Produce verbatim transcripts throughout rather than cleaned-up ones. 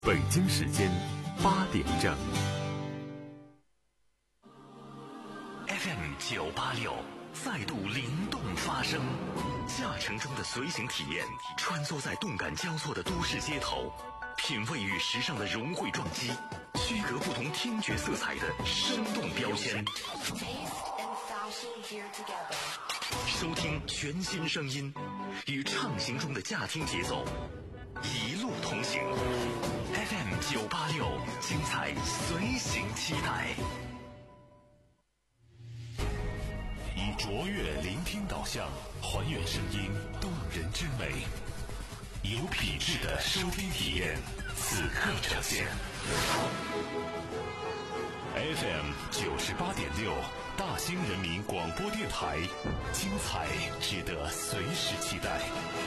北京时间八点整。 F M 九八六再度灵动发声，驾乘中的随行体验，穿梭在动感交错的都市街头，品味与时尚的融汇撞击，区隔不同听觉色彩的生动标签。收听全新声音，与畅行中的驾听节奏，一路同行。F M 九八六，精彩随行期待。以卓越聆听导向，还原声音动人之美，有品质的收听体验，此刻呈现。F M 九十八点六，大兴人民广播电台，精彩值得随时期待。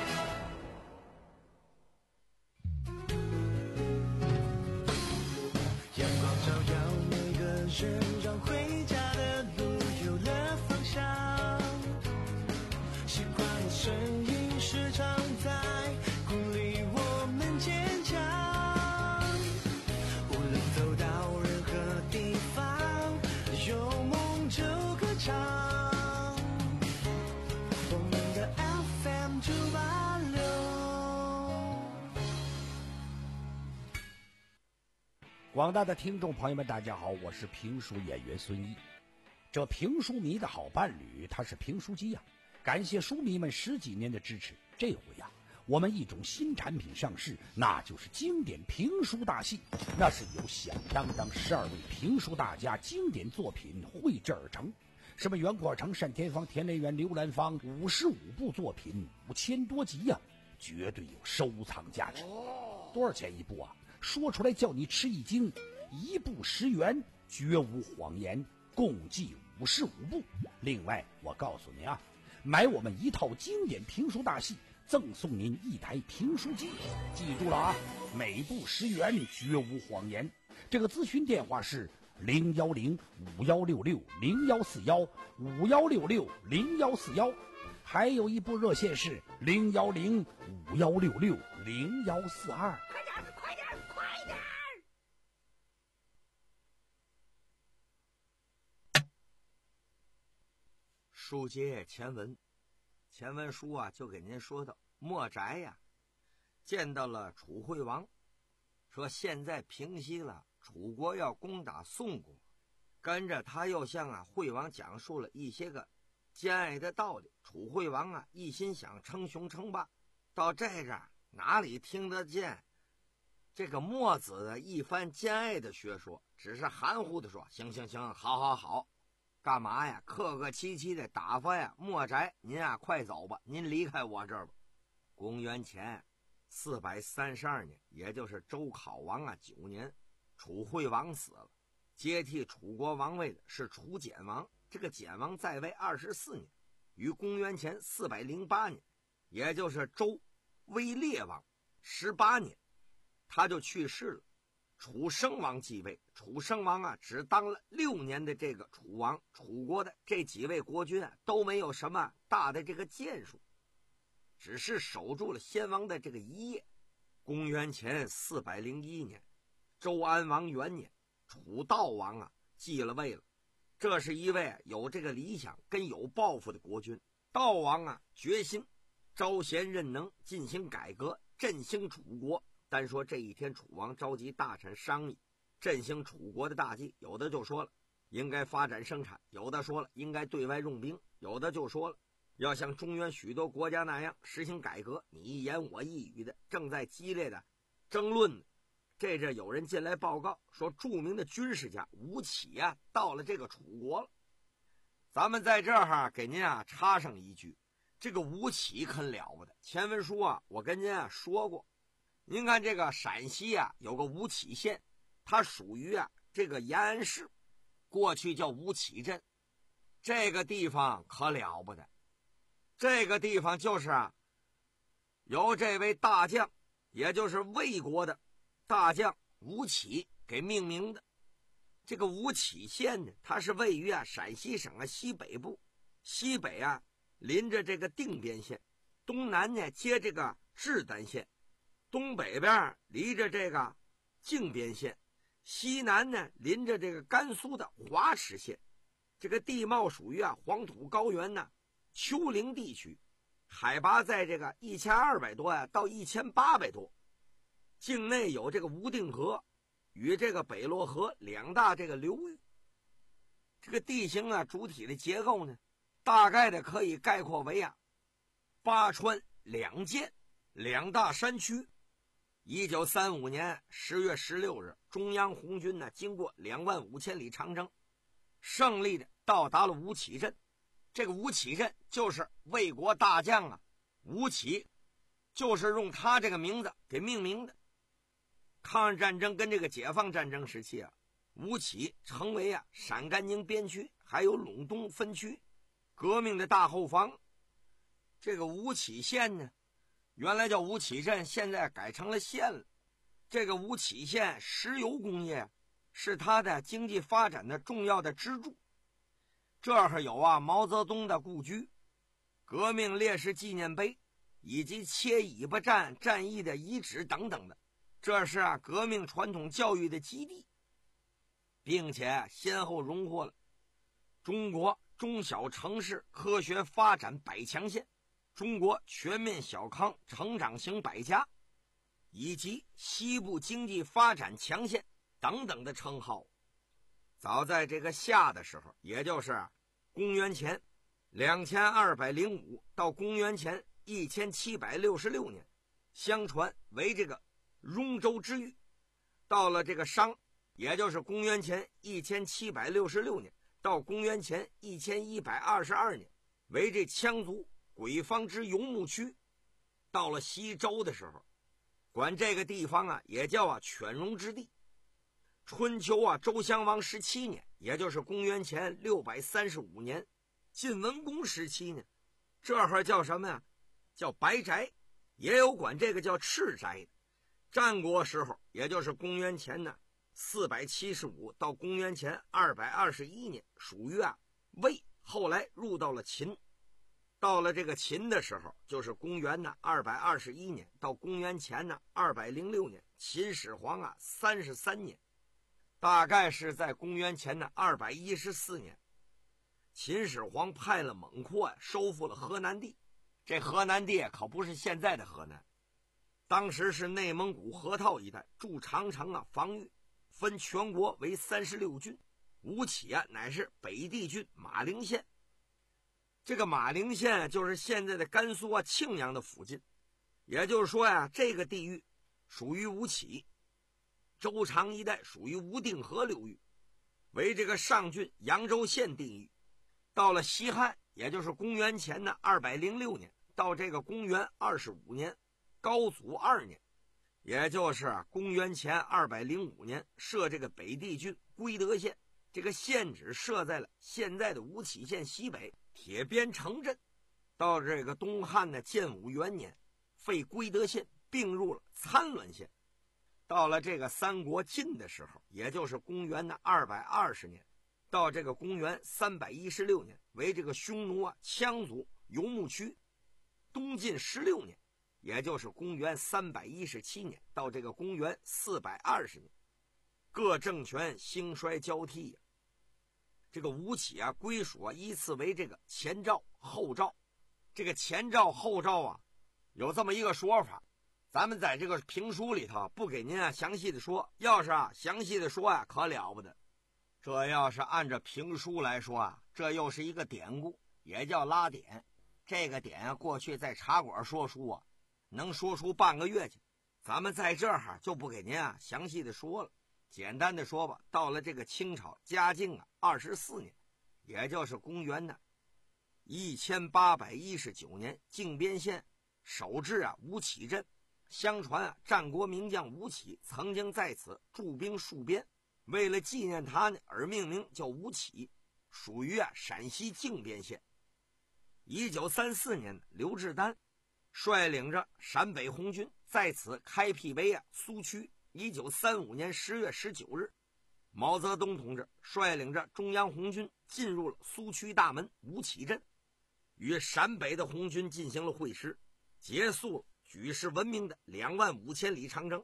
阳光照耀每个人，让回家的路有了方向。习惯的声音时常在鼓励我们坚强。无论走到任何地方，有梦就歌唱。我们的 F M 九八六。 广大的听众朋友们，大家好，我是评书演员孙一。这评书迷的好伴侣，他是评书机呀、啊。感谢书迷们十几年的支持，这回呀、啊，我们一种新产品上市，那就是经典评书大戏。那是由响当当十二位评书大家经典作品绘制而成，什么袁阔成、单田芳、田连元、刘兰芳，五十五部作品，五千多集呀、啊，绝对有收藏价值。多少钱一部啊？说出来叫你吃一惊，一部十元，绝无谎言，共计五十五部。另外，我告诉你啊，买我们一套经典评书大戏，赠送您一台评书机。记住了啊，每部十元，绝无谎言。这个咨询电话是零幺零五幺六六零幺四幺五幺六六零幺四幺，还有一部热线是零幺零五幺六六零幺四二。快点，快点，快点！ 书接前文，前文书啊就给您说到莫宅呀见到了楚惠王，说现在平息了楚国要攻打宋国，跟着他又向啊惠王讲述了一些个兼爱的道理。楚惠王啊一心想称雄称霸，到这个哪里听得见这个墨子的一番兼爱的学说，只是含糊的说行行行，好好好，干嘛呀？客客气气的打发呀莫宅，您啊快走吧，您离开我这儿吧。公元前四百三十二年，也就是周考王啊九年，楚惠王死了，接替楚国王位的是楚简王。这个简王在位二十四年，于公元前四百零八年，也就是周威烈王十八年，他就去世了。楚生王继位，楚生王啊只当了六年的这个楚王，楚国的这几位国君啊都没有什么大的这个建树，只是守住了先王的这个一业。公元前四百零一年，周安王元年，楚悼王啊继了位了。这是一位有这个理想跟有抱负的国君。悼王啊决心招贤任能，进行改革，振兴楚国。单说这一天，楚王召集大臣商议振兴楚国的大计，有的就说了应该发展生产，有的说了应该对外用兵，有的就说了要像中原许多国家那样实行改革，你一言我一语的，正在激烈的争论呢。这阵有人进来报告说，著名的军事家吴起啊到了这个楚国了。咱们在这儿哈给您啊插上一句，这个吴起可了不得。前文书啊我跟您啊说过，您看这个陕西啊有个吴起县，它属于啊这个延安市，过去叫吴起镇。这个地方可了不得，这个地方就是啊由这位大将，也就是魏国的大将吴起给命名的。这个吴起县呢，它是位于啊陕西省啊西北部，西北啊临着这个定边县，东南呢接这个志丹县，东北边离着这个靖边县，西南呢临着这个甘肃的华池县，这个地貌属于啊黄土高原呢丘陵地区，海拔在这个一千二百多呀到一千八百多，境内有这个无定河与这个北洛河两大这个流域。这个地形啊主体的结构呢，大概的可以概括为啊八川两涧两大山区。一九三五年十月十六日，中央红军呢经过两万五千里长征，胜利的到达了吴起镇。这个吴起镇就是魏国大将啊吴起，就是用他这个名字给命名的。抗日战争跟这个解放战争时期啊，吴起成为啊陕甘宁边区还有陇东分区革命的大后方。这个吴起县呢原来叫吴起镇，现在改成了县了。这个吴起县石油工业是它的经济发展的重要的支柱。这儿有啊毛泽东的故居、革命烈士纪念碑以及切尾巴站战役的遗址等等的，这是啊革命传统教育的基地，并且先后荣获了中国中小城市科学发展百强县、中国全面小康成长型百家以及西部经济发展强县等等的称号。早在这个夏的时候，也就是公元前两千二百零五到公元前一千七百六十六年，相传为这个雍州之域。到了这个商，也就是公元前一千七百六十六年到公元前一千一百二十二年，为这羌族鬼方之游牧区。到了西周的时候，管这个地方啊也叫啊犬戎之地。春秋啊周襄王十七年，也就是公元前六百三十五年，晋文公时期呢，这会儿叫什么呀？叫白宅，也有管这个叫赤宅的。战国时候，也就是公元前呢四百七十五到公元前二百二十一年，属于啊魏，后来入到了秦。到了这个秦的时候，就是公元呢二百二十一年到公元前呢二百零六年，秦始皇啊三十三年。大概是在公元前的二百一十四年，秦始皇派了猛阔呀，收复了河南地。这河南地可不是现在的河南，当时是内蒙古河套一带，筑长城啊防御，分全国为三十六郡。吴起啊乃是北地郡马陵县。这个马陵县就是现在的甘肃啊庆阳的附近，也就是说呀，这个地域属于吴起。周长一带属于无定河流域，为这个上郡扬州县地域。到了西汉，也就是公元前的二百零六年到这个公元二十五年，高祖二年，也就是公元前二百零五年，设这个北地郡归德县。这个县址设在了现在的吴起县西北铁边城镇。到这个东汉的建武元年，废归德县，并入了参乱县。到了这个三国晋的时候，也就是公元的二百二十年到这个公元三百一十六年，为这个匈奴啊羌族游牧区。东晋十六年，也就是公元三百一十七年到这个公元四百二十年，各政权兴衰交替呀、啊。这个吴起啊归属啊依次为这个前赵后赵。这个前赵后赵啊有这么一个说法，咱们在这个评书里头不给您啊详细的说，要是啊详细的说啊可了不得。这要是按照评书来说啊，这又是一个典故，也叫拉点。这个点啊过去在茶馆说书啊能说出半个月去，咱们在这儿就不给您啊详细的说了。简单的说吧，到了这个清朝嘉靖啊二十四年，也就是公元的一千八百一十九年，靖边县首置啊吴起镇。相传啊，战国名将吴起曾经在此驻兵戍边，为了纪念他呢，而命名叫吴起，属于啊陕西靖边县。一九三四年，刘志丹率领着陕北红军在此开辟为啊苏区。一九三五年十月十九日，毛泽东同志率领着中央红军进入了苏区大门吴起镇，与陕北的红军进行了会师，结束了举世闻名的两万五千里长征。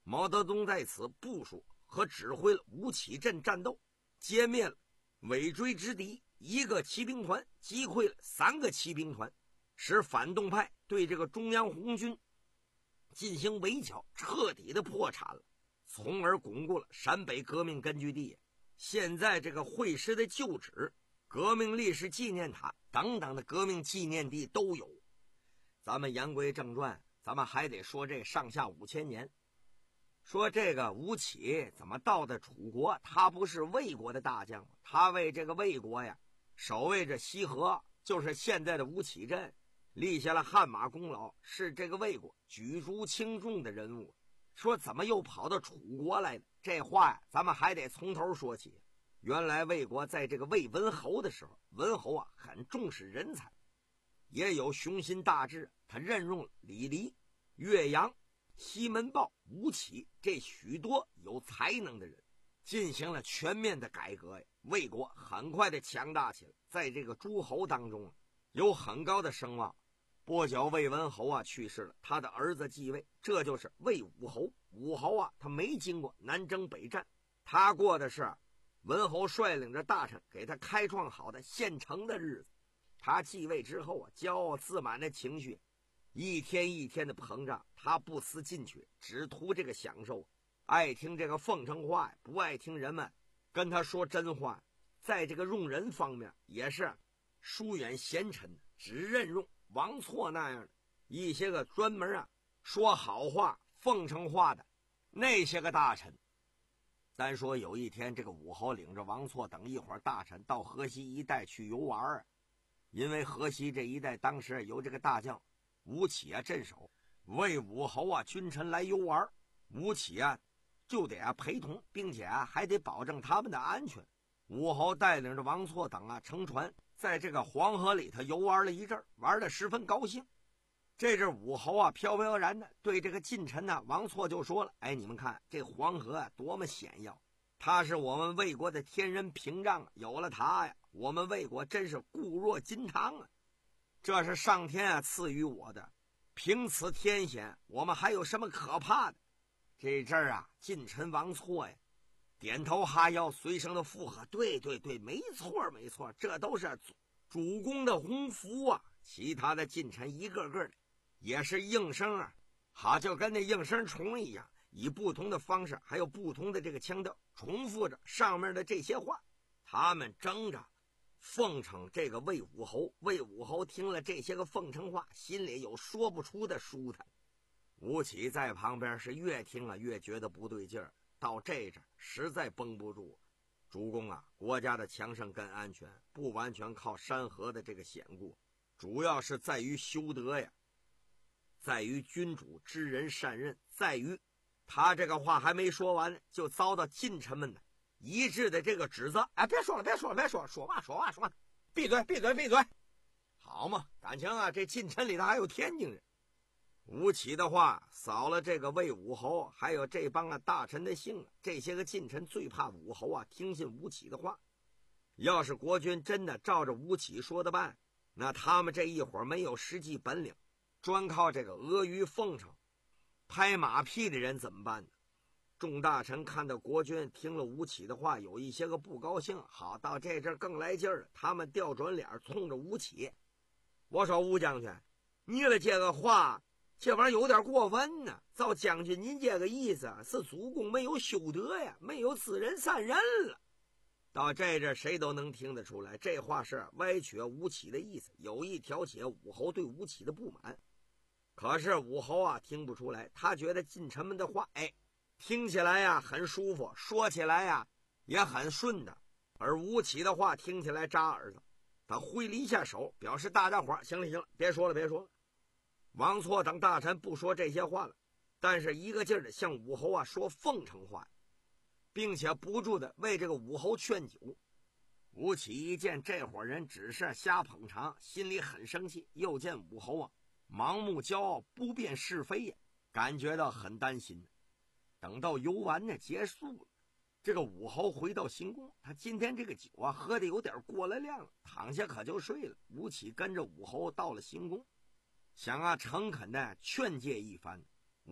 毛泽东在此部署和指挥了吴起镇战斗，歼灭了尾追之敌一个骑兵团，击溃了三个骑兵团，使反动派对这个中央红军进行围剿，彻底的破产了，从而巩固了陕北革命根据地。现在这个会师的旧址、革命历史纪念塔等等的革命纪念地都有。咱们言归正传，咱们还得说这上下五千年。说这个吴起怎么到的楚国？他不是魏国的大将吗？他为这个魏国呀守卫着西河，就是现在的吴起镇，立下了汗马功劳，是这个魏国举足轻重的人物。说怎么又跑到楚国来了？这话呀咱们还得从头说起。原来魏国在这个魏文侯的时候，文侯啊很重视人才，也有雄心大志，他任用了李黎、岳阳、西门豹、吴起这许多有才能的人，进行了全面的改革呀。魏国很快的强大起来，在这个诸侯当中有很高的声望。不久魏文侯啊去世了，他的儿子继位，这就是魏武侯。武侯啊他没经过南征北战，他过的是文侯率领着大臣给他开创好的现成的日子。他继位之后啊，骄傲自满的情绪一天一天的膨胀，他不思进取，只图这个享受，爱听这个奉承话，不爱听人们跟他说真话。在这个用人方面也是疏远贤臣，只任用王错那样的一些个专门啊说好话奉承话的那些个大臣。单说有一天，这个武侯领着王错等一伙大臣到河西一带去游玩啊，因为河西这一带当时由这个大将吴起啊镇守，魏武侯啊君臣来游玩，吴起啊就得啊陪同，并且啊还得保证他们的安全。武侯带领着王错等啊乘船在这个黄河里头游玩了一阵，玩得十分高兴。这阵武侯啊飘飘然的对这个近臣呢、啊、王错就说了：哎，你们看这黄河啊多么险要，它是我们魏国的天人屏障，有了它呀，我们魏国真是固若金汤啊！这是上天啊赐予我的，凭此天险，我们还有什么可怕的？这阵儿啊，近臣王错呀，点头哈腰，随声的附和：对对对，没错没错，这都是主主公的鸿福啊！其他的近臣一个个的也是应声啊，好，就跟那应声虫一样，以不同的方式，还有不同的这个腔调，重复着上面的这些话。他们争着奉承这个魏武侯。魏武侯听了这些个奉承话，心里有说不出的舒坦。吴起在旁边是越听了越觉得不对劲儿，到这阵实在绷不住。主公啊，国家的强盛跟安全不完全靠山河的这个险固，主要是在于修德呀，在于君主知人善任，在于他这个话还没说完，就遭到近臣们的一致的这个指责。哎，别说了别说了别说了，说话说话说话，闭嘴闭嘴闭嘴！好嘛，感情啊这近臣里头还有天津人。吴起的话扫了这个魏武侯还有这帮啊大臣的兴啊，这些个近臣最怕武侯啊听信吴起的话。要是国君真的照着吴起说的办，那他们这一伙没有实际本领，专靠这个阿谀奉承拍马屁的人怎么办呢？众大臣看到国君听了吴起的话，有一些个不高兴。好，到这阵更来劲儿了，他们调转脸冲着吴起：我说吴将军，你的这个话这玩意儿有点过分呢。照将军您这个意思是主公没有修德呀，没有知人善任了。到这阵谁都能听得出来，这话是歪曲吴起的意思，有意挑起武侯对吴起的不满。可是武侯啊听不出来，他觉得近臣们的话哎听起来呀很舒服，说起来呀也很顺的，而吴起的话听起来扎耳朵。他挥了一下手，表示大家伙行了行了，别说了别说了。王错等大臣不说这些话了，但是一个劲儿的向武侯啊说奉承话，并且不住的为这个武侯劝酒。吴起一见这伙人只是瞎捧场，心里很生气，又见武侯啊盲目骄傲，不辨是非呀，感觉到很担心。等到游玩呢结束了，这个武侯回到行宫，他今天这个酒啊喝的有点过了量了，躺下可就睡了。吴起跟着武侯到了行宫，想啊诚恳的劝诫一番。武侯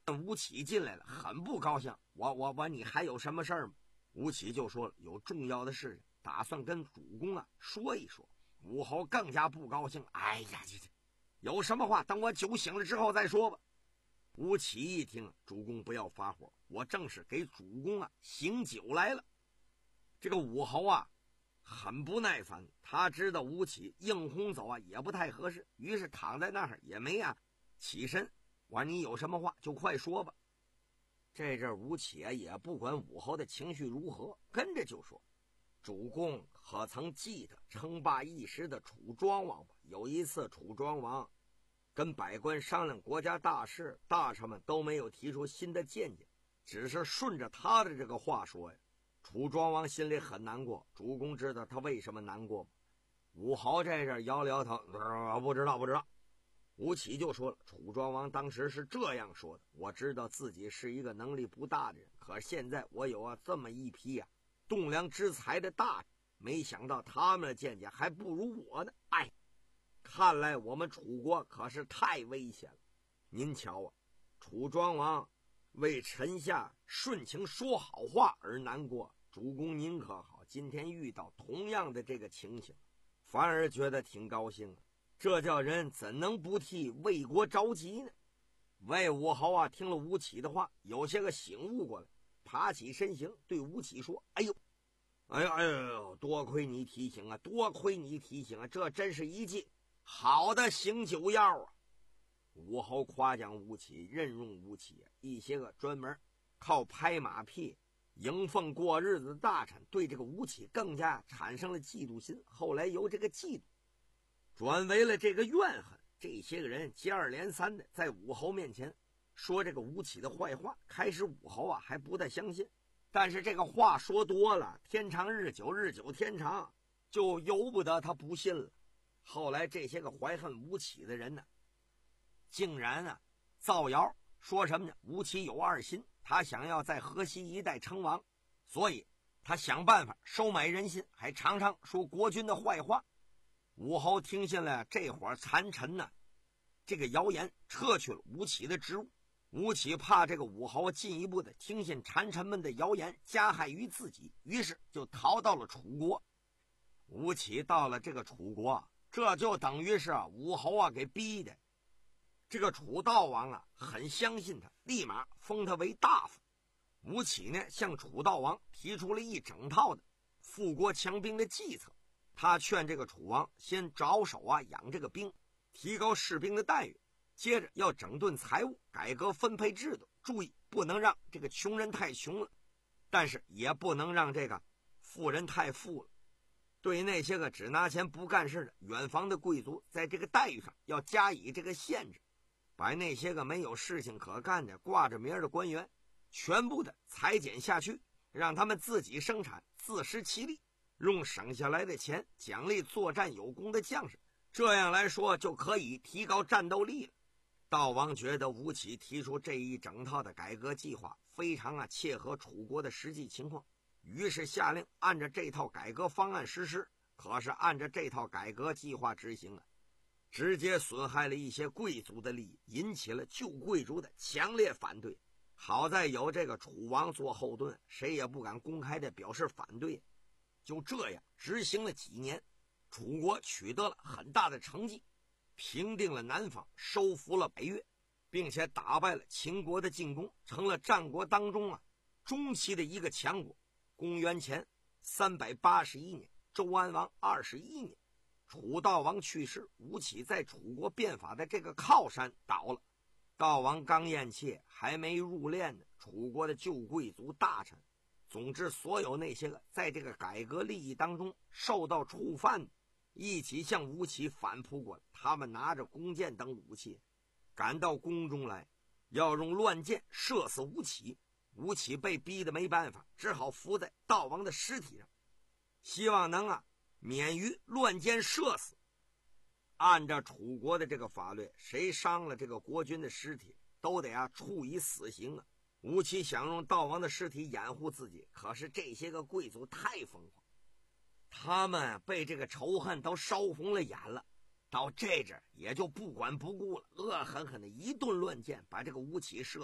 吴起进来了，很不高兴。我我我，你还有什么事儿吗？吴起就说了，有重要的事情，打算跟主公啊说一说。武侯更加不高兴，哎呀，这这有什么话等我酒醒了之后再说吧。吴起一听，主公不要发火，我正是给主公啊醒酒来了。这个武侯啊很不耐烦，他知道吴起硬轰走啊也不太合适，于是躺在那儿也没啊起身。我说你有什么话就快说吧。这阵吴起啊也不管武侯的情绪如何，跟着就说，主公可曾记得称霸一时的楚庄王吧？有一次楚庄王跟百官商量国家大事，大臣们都没有提出新的见解，只是顺着他的这个话说呀。楚庄王心里很难过，主公知道他为什么难过吗？武侯这阵摇了摇头，呃，不知道不知道。吴起就说了，楚庄王当时是这样说的，我知道自己是一个能力不大的人，可现在我有啊这么一批啊栋梁之才的大臣，没想到他们的见解还不如我呢。哎，看来我们楚国可是太危险了。您瞧啊，楚庄王为臣下顺情说好话而难过，主公您可好，今天遇到同样的这个情形，反而觉得挺高兴啊。这叫人怎能不替魏国着急呢？魏武侯啊听了吴起的话，有些个醒悟过来，爬起身形对吴起说，哎呦哎呦哎呦，多亏你提醒啊，多亏你提醒啊，这真是一剂好的醒酒药啊。武侯夸奖吴起，任用吴起一些个专门靠拍马屁迎奉过日子的大臣，对这个吴起更加产生了嫉妒心，后来由这个嫉妒转为了这个怨恨。这些个人接二连三的在武侯面前说这个吴起的坏话，开始武侯啊还不太相信，但是这个话说多了，天长日久，日久天长，就由不得他不信了。后来这些个怀恨吴起的人呢，竟然啊造谣说什么呢？吴起有二心，他想要在河西一带称王，所以他想办法收买人心，还常常说国君的坏话。武侯听信了这伙残臣呢这个谣言，撤去了吴起的职务。吴起怕这个武侯进一步的听信残臣们的谣言，加害于自己，于是就逃到了楚国。吴起到了这个楚国，这就等于是武侯啊给逼的。这个楚悼王啊很相信他，立马封他为大夫。吴起呢向楚悼王提出了一整套的富国强兵的计策。他劝这个楚王先着手啊养这个兵，提高士兵的待遇，接着要整顿财务，改革分配制度，注意不能让这个穷人太穷了，但是也不能让这个富人太富了。对那些个只拿钱不干事的远房的贵族，在这个待遇上要加以这个限制，把那些个没有事情可干的挂着名的官员全部的裁减下去，让他们自己生产，自食其力，用省下来的钱奖励作战有功的将士，这样来说就可以提高战斗力了。悼王觉得吴起提出这一整套的改革计划非常啊切合楚国的实际情况，于是下令按照这套改革方案实施。可是按照这套改革计划执行啊，直接损害了一些贵族的利益，引起了旧贵族的强烈反对。好在有这个楚王做后盾，谁也不敢公开的表示反对。就这样执行了几年，楚国取得了很大的成绩，平定了南方，收服了北越，并且打败了秦国的进攻，成了战国当中啊中期的一个强国。公元前三百八十一年，周安王二十一年，楚悼王去世，吴起在楚国变法的这个靠山倒了。悼王刚咽气，还没入殓呢，楚国的旧贵族大臣，总之所有那些个在这个改革利益当中受到触犯的，一起向吴起反扑过来。他们拿着弓箭等武器赶到宫中来，要用乱箭射死吴起。吴起被逼得没办法，只好伏在悼王的尸体上，希望能啊免于乱箭射死。按照楚国的这个法律，谁伤了这个国君的尸体都得啊处以死刑啊。吴起想用悼王的尸体掩护自己，可是这些个贵族太疯狂，他们被这个仇恨都烧红了眼了，到这阵也就不管不顾了，恶狠狠的一顿乱箭把这个吴起射死。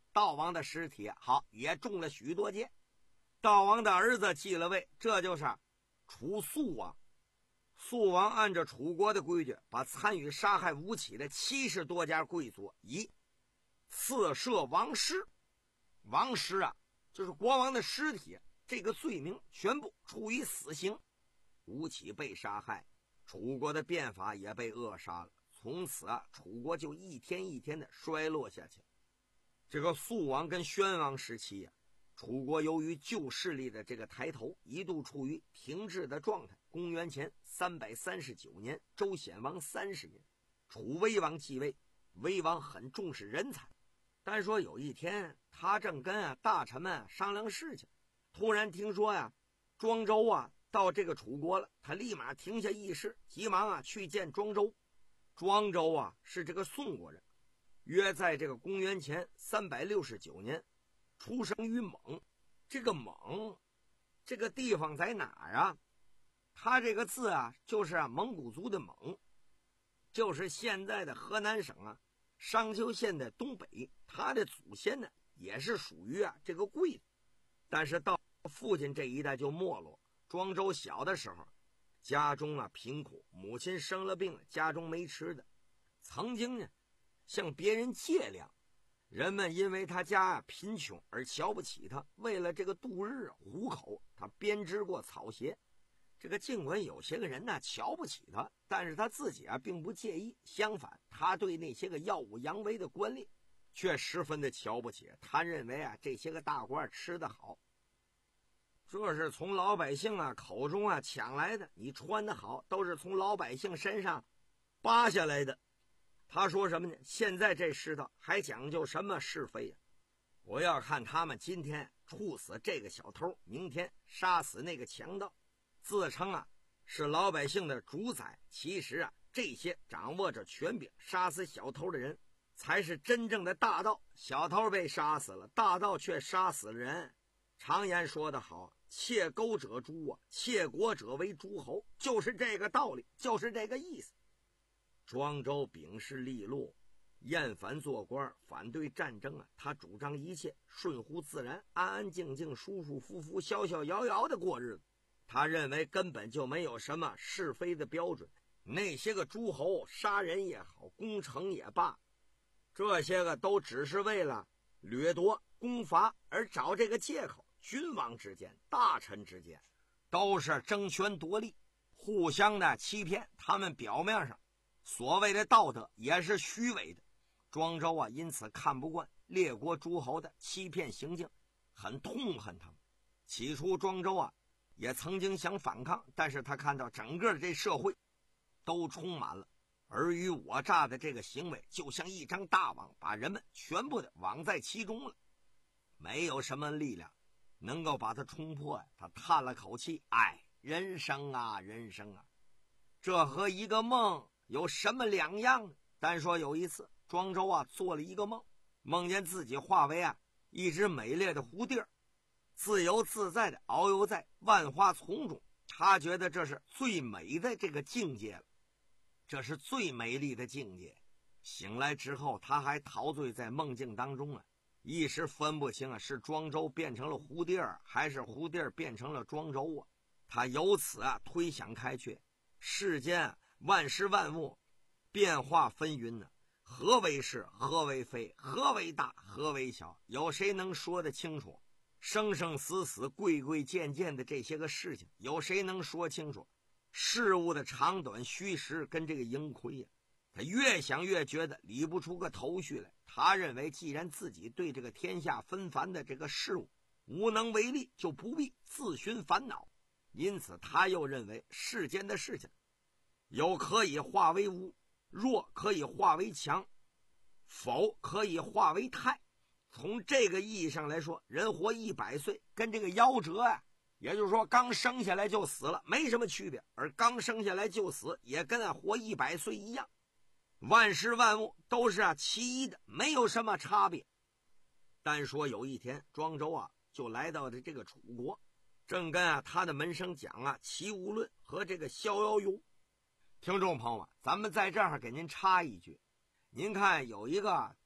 道王的尸体好也中了许多箭。道王的儿子继了位，这就是楚肃王。肃王按照楚国的规矩，把参与杀害吴起的七十多家贵族以刺射王尸，王尸啊，就是国王的尸体，这个罪名全部处以死刑。吴起被杀害，楚国的变法也被扼杀了。从此啊，楚国就一天一天的衰落下去。这个肃王跟宣王时期啊，楚国由于旧势力的这个抬头，一度处于停滞的状态。公元前三百三十九年，周显王三十年，楚威王继位。威王很重视人才，但说有一天，他正跟啊大臣们商量事情，突然听说呀、啊，庄周啊到这个楚国了，他立马停下议事，急忙啊去见庄周。庄周啊是这个宋国人，约在这个公元前三百六十九年出生于蒙。这个蒙这个地方在哪儿啊？他这个字啊就是啊蒙古族的蒙，就是现在的河南省啊商丘县的东北。他的祖先呢也是属于啊这个贵族，但是到父亲这一代就没落。庄周小的时候家中啊贫苦，母亲生了病，家中没吃的，曾经呢向别人借粮，人们因为他家啊贫穷而瞧不起他，为了这个度日糊口，他编织过草鞋。这个尽管有些个人呢瞧不起他，但是他自己啊并不介意，相反，他对那些个耀武扬威的官吏却十分的瞧不起。他认为啊这些个大官吃得好，这是从老百姓啊口中啊抢来的，你穿得好都是从老百姓身上扒下来的。他说什么呢？现在这世道还讲究什么是非呀、啊？我要看他们今天处死这个小偷，明天杀死那个强盗，自称啊是老百姓的主宰。其实啊这些掌握着权柄杀死小偷的人才是真正的大盗。小偷被杀死了，大盗却杀死了人。常言说得好，窃钩者诛啊，窃国者为诸侯，就是这个道理，就是这个意思。庄周秉事利禄，厌烦做官，反对战争啊。他主张一切顺乎自然，安安静静，舒舒服服，逍逍遥遥的过日子。他认为根本就没有什么是非的标准，那些个诸侯杀人也好，攻城也罢，这些个都只是为了掠夺攻伐而找这个借口。君王之间，大臣之间都是争权夺利，互相的欺骗，他们表面上所谓的道德也是虚伪的。庄周啊因此看不惯列国诸侯的欺骗行径，很痛恨他们。起初庄周啊也曾经想反抗，但是他看到整个这社会都充满了尔虞我诈的这个行为，就像一张大网，把人们全部的网在其中了，没有什么力量能够把它冲破呀。他叹了口气，哎，人生啊人生啊，这和一个梦有什么两样呢？单说有一次庄周啊做了一个梦，梦见自己化为啊一只美丽的蝴蝶，自由自在的遨游在万花丛中。他觉得这是最美的这个境界了，这是最美丽的境界。醒来之后，他还陶醉在梦境当中啊，一时分不清啊是庄周变成了蝴蝶，还是蝴蝶变成了庄周啊。他由此啊推想开去，世间啊万事万物变化纷纭呢、啊，何为是，何为非，何为大，何为小，有谁能说得清楚？生生死死，贵贵贱贱的这些个事情，有谁能说清楚？事物的长短虚实跟这个盈亏呀、啊，他越想越觉得理不出个头绪来。他认为既然自己对这个天下纷繁的这个事物无能为力，就不必自寻烦恼。因此他又认为世间的事情有可以化为无，弱可以化为强，否可以化为泰。从这个意义上来说，人活一百岁跟这个夭折啊，也就是说刚生下来就死了没什么区别，而刚生下来就死也跟啊活一百岁一样。万事万物都是啊其一的，没有什么差别。单说有一天庄周啊就来到了这个楚国，正跟啊他的门生讲啊《齐物论》和这个《逍遥游》。听众朋友们，咱们在这儿给您插一句，您看有一个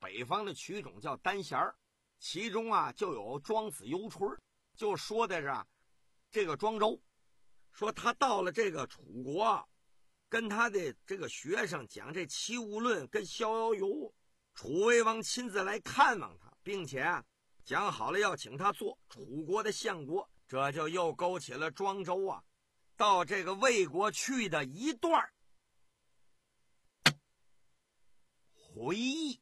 北方的曲种叫单弦儿，其中啊就有庄子游春，就说的是啊这个庄周，说他到了这个楚国，跟他的这个学生讲这《齐物论》跟《逍遥游》，楚威王亲自来看望他，并且啊讲好了要请他做楚国的相国，这就又勾起了庄周啊到这个魏国去的一段回忆。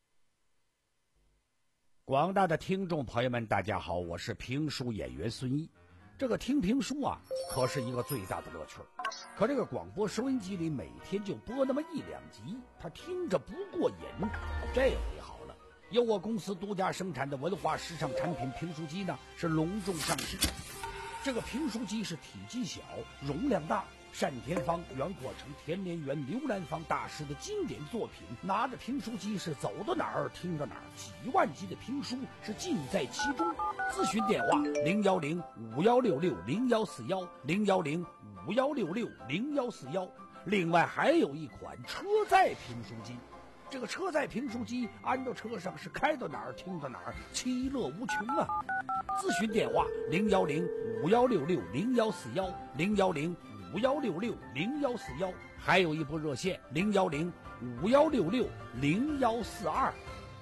广大的听众朋友们，大家好，我是评书演员孙一。这个听评书啊，可是一个最大的乐趣。可这个广播收音机里每天就播那么一两集，他听着不过瘾。这回好了，由我公司独家生产的文化时尚产品评书机呢，是隆重上市。这个评书机是体积小，容量大，单田芳、袁阔成、田连元、刘兰芳大师的经典作品，拿着评书机是走到哪儿听到哪儿，几万集的评书是尽在其中。咨询电话零幺零五幺六六零幺四幺零幺零五幺六六零幺四幺。另外还有一款车载评书机，这个车载评书机安到车上是开到哪儿听到哪儿，其乐无穷啊！咨询电话零幺零五幺六六零幺四幺零幺零五幺六六零幺四幺，还有一部热线零幺零五幺六六零幺四二。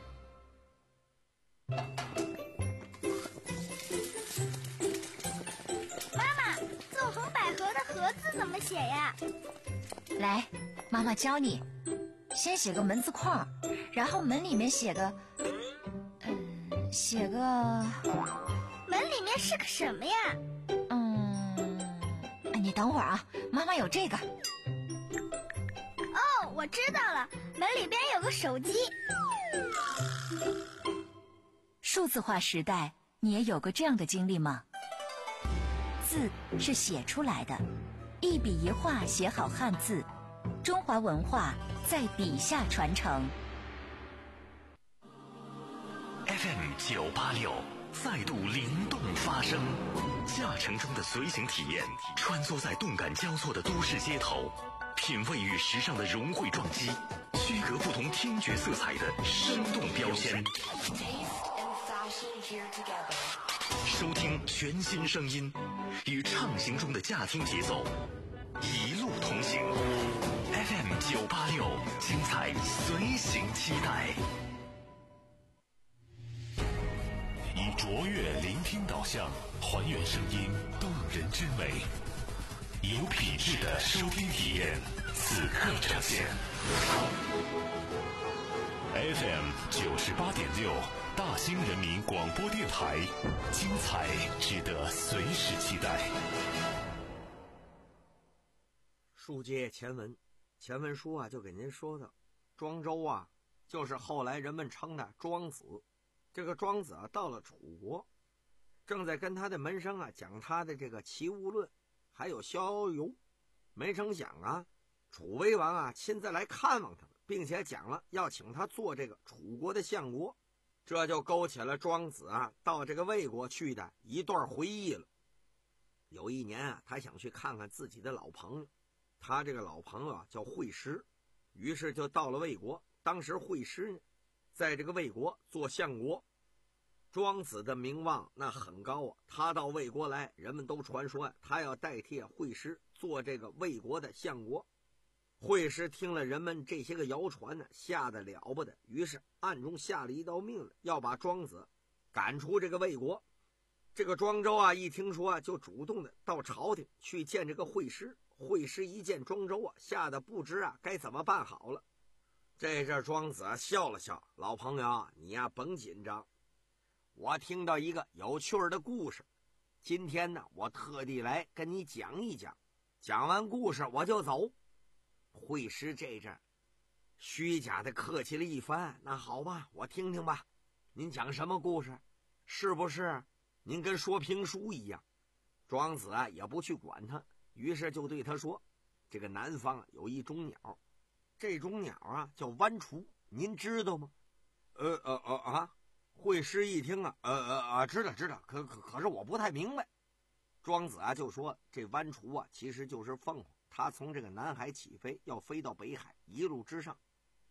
妈妈，纵横捭阖的阖字怎么写呀？ 来，妈妈教你。先写个门字框，然后门里面写个，嗯，写个， 门里面是个什么呀？ 嗯，你等会儿啊，妈妈有这个。 哦，我知道了，门里边有个手机。 数字化时代，你也有过这样的经历吗？字是写出来的，一笔一画写好汉字，中华文化在笔下传承。 F M 九八六再度灵动发声，驾乘中的随行体验，穿梭在动感交错的都市街头，品味与时尚的融汇撞击，区隔不同听觉色彩的生动标签。收听全新声音，与畅行中的驾听节奏，一路同行。F M 九八六，精彩随行期待。以卓越聆听导向，还原声音动人之美，有品质的收听体验，此刻呈现。F M 九十八点六，大兴人民广播电台，精彩值得随时期待。 书接前文，前文书啊就给您说的，庄周啊就是后来人们称的庄子。这个庄子啊到了楚国，正在跟他的门生啊讲他的这个《齐物论》还有《逍遥游》，没成想啊楚威王啊亲自来看望他，并且讲了要请他做这个楚国的相国，这就勾起了庄子啊到这个魏国去的一段回忆了。有一年啊他想去看看自己的老朋友，他这个老朋友啊叫惠施，于是就到了魏国。当时惠施呢在这个魏国做相国，庄子的名望那很高啊，他到魏国来，人们都传说他要代替惠施做这个魏国的相国。惠施听了人们这些个谣传呢，吓得了不得，于是暗中下了一道命令，要把庄子赶出这个魏国。这个庄周啊一听说啊，就主动的到朝廷去见这个惠施。惠施一见庄周啊，吓得不知啊该怎么办好了。这阵庄子啊笑了笑，老朋友，你呀甭紧张，我听到一个有趣的故事，今天呢我特地来跟你讲一讲，讲完故事我就走。惠施这阵虚假的客气了一番，那好吧，我听听吧，您讲什么故事？是不是您跟说评书一样？庄子啊也不去管他，于是就对他说，这个南方有一种鸟，这种鸟啊叫弯雏，您知道吗？呃呃呃啊！惠施一听啊，呃呃啊，知道知道，可可可是我不太明白。庄子啊就说，这弯雏啊其实就是凤凰，它从这个南海起飞，要飞到北海，一路之上，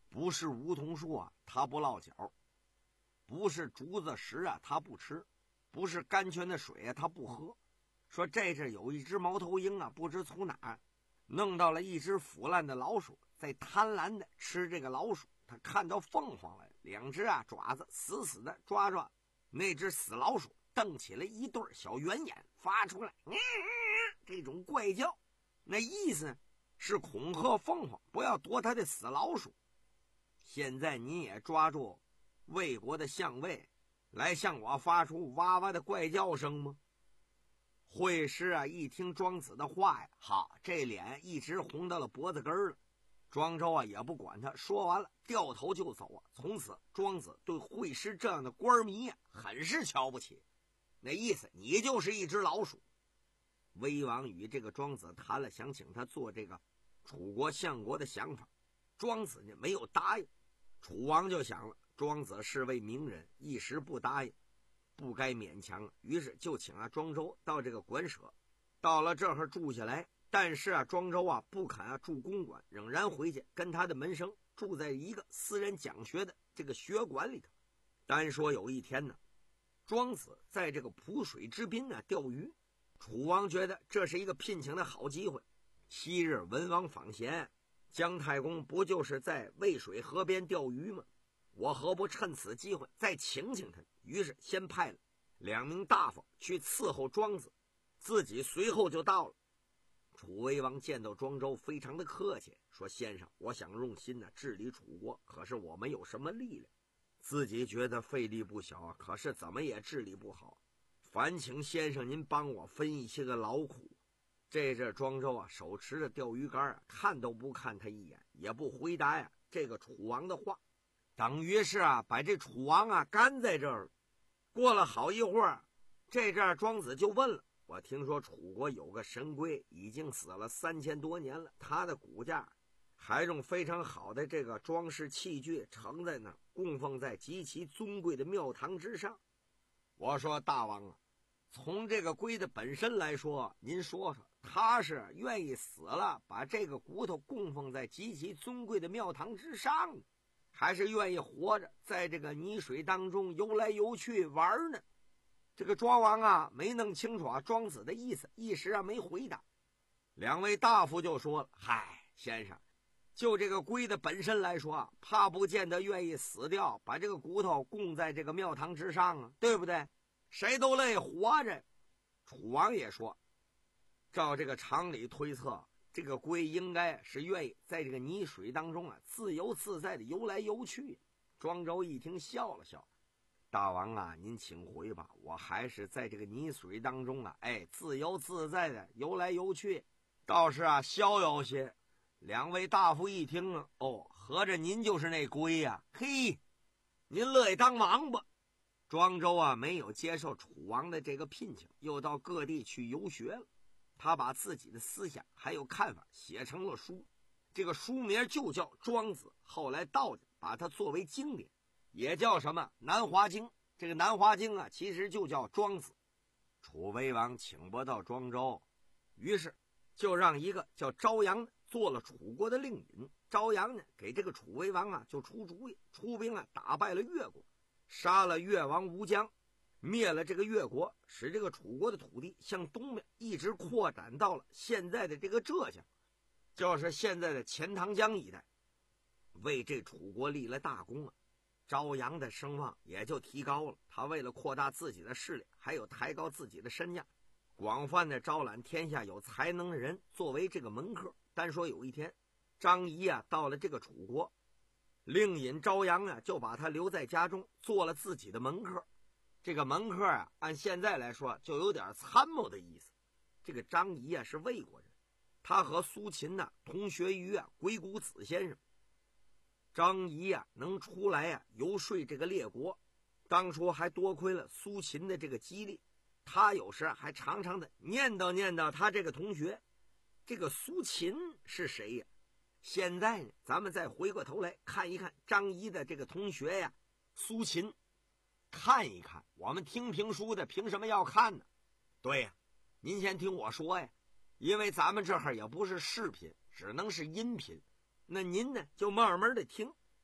不是梧桐树啊，他不落脚；不是竹子石啊，他不吃；不是甘泉的水啊，他不喝。说这是有一只猫头鹰啊，不知从哪儿弄到了一只腐烂的老鼠，在贪婪的吃这个老鼠。他看到凤凰了，两只啊爪子死死的抓抓那只死老鼠，瞪起了一对小圆眼，发出来、嗯、这种怪叫，那意思是恐吓凤凰不要夺他的死老鼠。现在你也抓住魏国的相位来向我发出哇哇的怪叫声吗？会师啊一听庄子的话呀，好，这脸一直红到了脖子根了。庄周啊也不管他，说完了掉头就走啊。从此庄子对会师这样的官迷啊很是瞧不起，那意思你就是一只老鼠。威王与这个庄子谈了想请他做这个楚国相国的想法，庄子呢没有答应。楚王就想了，庄子是位名人，一时不答应不该勉强，于是就请啊庄周到这个馆舍，到了这儿住下来。但是啊庄周啊不肯啊住公馆，仍然回去跟他的门生住在一个私人讲学的这个学馆里头。单说有一天呢，庄子在这个濮水之滨呢钓鱼，楚王觉得这是一个聘请的好机会。昔日文王访贤，姜太公不就是在渭水河边钓鱼吗？我何不趁此机会再请请他？于是先派了两名大夫去伺候庄子，自己随后就到了。楚威王见到庄周非常的客气，说先生，我想用心呢治理楚国，可是我没有什么力量，自己觉得费力不小啊，可是怎么也治理不好，烦请先生您帮我分一些个劳苦。这阵庄周啊手持着钓鱼竿啊，看都不看他一眼，也不回答呀这个楚王的话，等于是啊把这楚王啊干在这儿。过了好一会儿，这阵庄子就问了，我听说楚国有个神龟已经死了三千多年了，他的骨架还用非常好的这个装饰器具盛在那，供奉在极其尊贵的庙堂之上。我说大王啊，从这个龟的本身来说，您说说他是愿意死了把这个骨头供奉在极其尊贵的庙堂之上，还是愿意活着在这个泥水当中游来游去玩呢？这个庄王啊没弄清楚啊庄子的意思，一时啊没回答。两位大夫就说了，嗨，先生，就这个龟的本身来说啊，怕不见得愿意死掉把这个骨头供在这个庙堂之上啊，对不对？谁都乐意活着。楚王也说，照这个常理推测，这个龟应该是愿意在这个泥水当中啊自由自在的游来游去。庄周一听笑了笑，大王啊，您请回吧，我还是在这个泥水当中啊，哎，自由自在的游来游去，倒是啊逍遥些。两位大夫一听啊，哦，合着您就是那龟呀、啊？嘿，您乐意当王八。庄周啊没有接受楚王的这个聘请，又到各地去游学了。他把自己的思想还有看法写成了书，这个书名就叫《庄子》，后来道家把它作为经典，也叫什么南华经。这个南华经啊其实就叫庄子。楚威王请不到庄周，于是就让一个叫昭阳的做了楚国的令尹。昭阳呢给这个楚威王啊就出主意，出兵啊打败了越国，杀了越王吴江，灭了这个越国，使这个楚国的土地向东面一直扩展到了现在的这个浙江，就是现在的钱塘江一带，为这楚国立了大功啊。昭阳的声望也就提高了，他为了扩大自己的势力，还有抬高自己的身价，广泛的招揽天下有才能的人作为这个门客。单说有一天，张仪啊到了这个楚国，令尹昭阳啊就把他留在家中，做了自己的门客。这个门客啊按现在来说就有点参谋的意思。这个张仪啊是魏国人，他和苏秦呢同学于啊鬼谷子先生。张仪啊能出来啊游说这个列国，当初还多亏了苏秦的这个激励，他有时还常常的念叨念叨他这个同学。这个苏秦是谁呀？现在呢咱们再回过头来看一看张仪的这个同学呀苏秦，看一看。我们听评书的凭什么要看呢？对呀，您先听我说呀，因为咱们这儿也不是视频，只能是音频，那您呢就慢慢的听。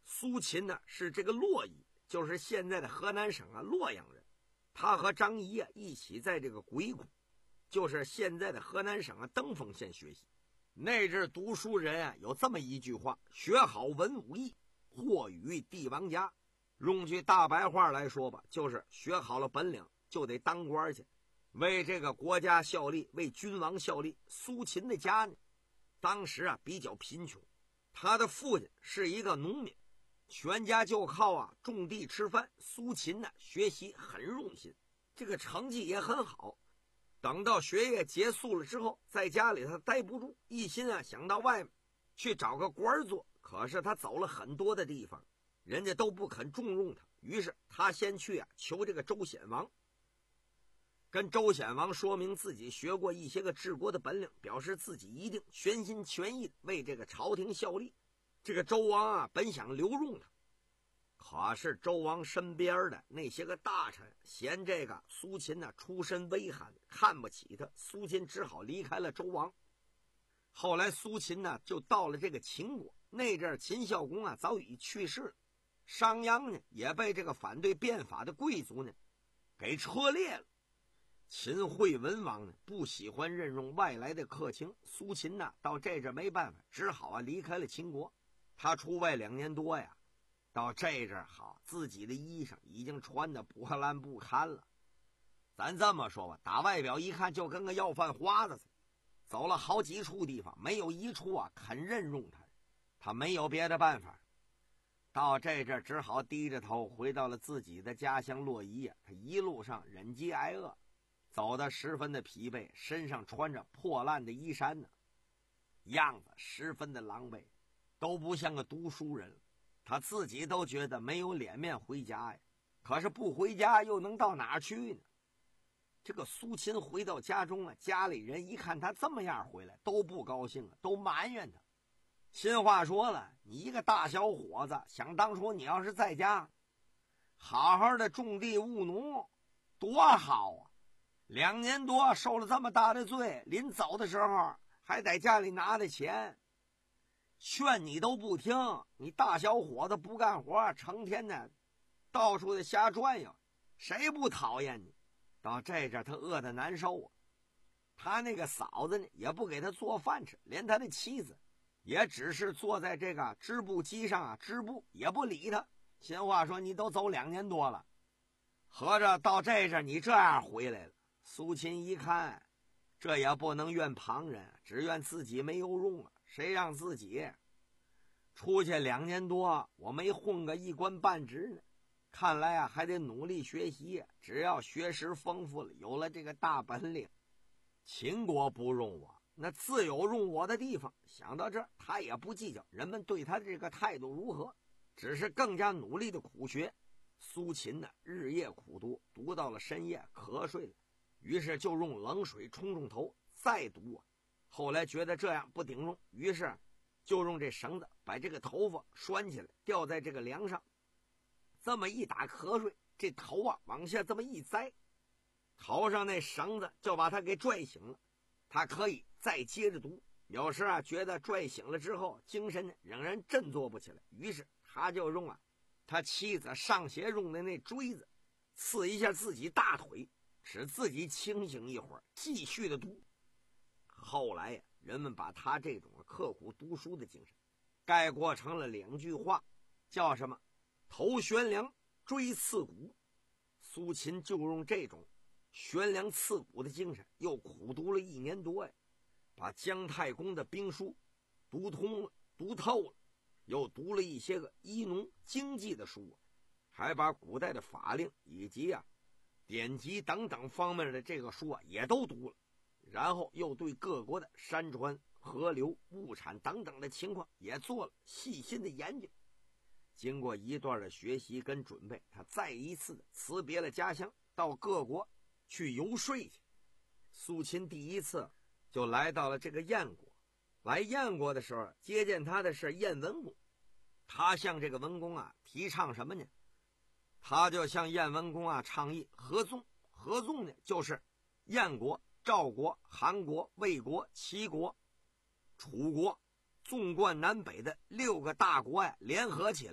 苏秦呢是这个洛邑，就是现在的河南省啊洛阳人。他和张仪啊一起在这个鬼谷，就是现在的河南省啊登封县学习。那阵读书人啊有这么一句话：学好文武艺，或与帝王家。用句大白话来说吧，就是学好了本领就得当官去，为这个国家效力，为君王效力。苏秦的家呢当时啊比较贫穷，他的父亲是一个农民，全家就靠啊种地吃饭。苏秦呢学习很用心，这个成绩也很好。等到学业结束了之后，在家里他待不住，一心啊想到外面去找个官做。可是他走了很多的地方，人家都不肯重用他。于是他先去啊求这个周显王，跟周显王说明自己学过一些个治国的本领，表示自己一定全心全意为这个朝廷效力。这个周王啊本想留用他，可是周王身边的那些个大臣嫌这个苏秦呢出身微寒，看不起他，苏秦只好离开了周王。后来苏秦呢就到了这个秦国，那阵秦孝公啊早已去世了，商鞅呢也被这个反对变法的贵族呢给车裂了。秦惠文王呢不喜欢任用外来的客卿，苏秦呢到这阵没办法，只好啊离开了秦国。他出外两年多呀，到这阵好，自己的衣裳已经穿得破烂不堪了。咱这么说吧，打外表一看就跟个要饭花子似的。走了好几处地方，没有一处啊肯任用他，他没有别的办法。到这阵只好低着头回到了自己的家乡洛邑啊。他一路上忍饥挨饿，走得十分的疲惫，身上穿着破烂的衣衫呢，样子十分的狼狈，都不像个读书人了。他自己都觉得没有脸面回家呀，可是不回家又能到哪儿去呢？这个苏秦回到家中啊，家里人一看他这么样回来，都不高兴了，都埋怨他。新话说了，你一个大小伙子，想当初你要是在家好好的种地务农多好啊，两年多受了这么大的罪，临走的时候还在家里拿的钱，劝你都不听，你大小伙子不干活，成天的到处的瞎转悠，谁不讨厌你？到这阵他饿得难受啊，他那个嫂子呢也不给他做饭吃，连他的妻子也只是坐在这个织布机上啊织布，也不理他。闲话说，你都走两年多了，合着到这阵你这样回来了。苏秦一看，这也不能怨旁人，只怨自己没有用啊。谁让自己出去两年多，我没混个一官半职呢？看来啊，还得努力学习，只要学识丰富了，有了这个大本领，秦国不用我，那自有用我的地方。想到这儿，他也不计较人们对他的这个态度如何，只是更加努力的苦学。苏秦呢，日夜苦读，读到了深夜瞌睡了，于是就用冷水冲冲头，再读啊。后来觉得这样不顶用，于是就用这绳子把这个头发拴起来，吊在这个梁上。这么一打瞌睡，这头啊往下这么一栽，头上那绳子就把他给拽醒了。他可以再接着读，有时啊觉得拽醒了之后精神仍然振作不起来，于是他就用啊他妻子上学用的那锥子刺一下自己大腿，使自己清醒一会儿，继续的读。后来呀、啊，人们把他这种刻苦读书的精神概括成了两句话，叫什么？头悬梁，锥刺股。苏秦就用这种悬梁刺股的精神，又苦读了一年多呀，把姜太公的兵书读通了，读透了，又读了一些个医农经济的书，还把古代的法令以及啊典籍等等方面的这个书啊也都读了，然后又对各国的山川、河流、物产等等的情况也做了细心的研究。经过一段的学习跟准备，他再一次的辞别了家乡，到各国去游说去。苏秦第一次就来到了这个燕国，来燕国的时候，接见他的是燕文公。他向这个文公啊提倡什么呢？他就向燕文公啊倡议合纵。合纵呢，就是燕国、赵国、韩国、魏国、齐国、楚国纵贯南北的六个大国呀，联合起来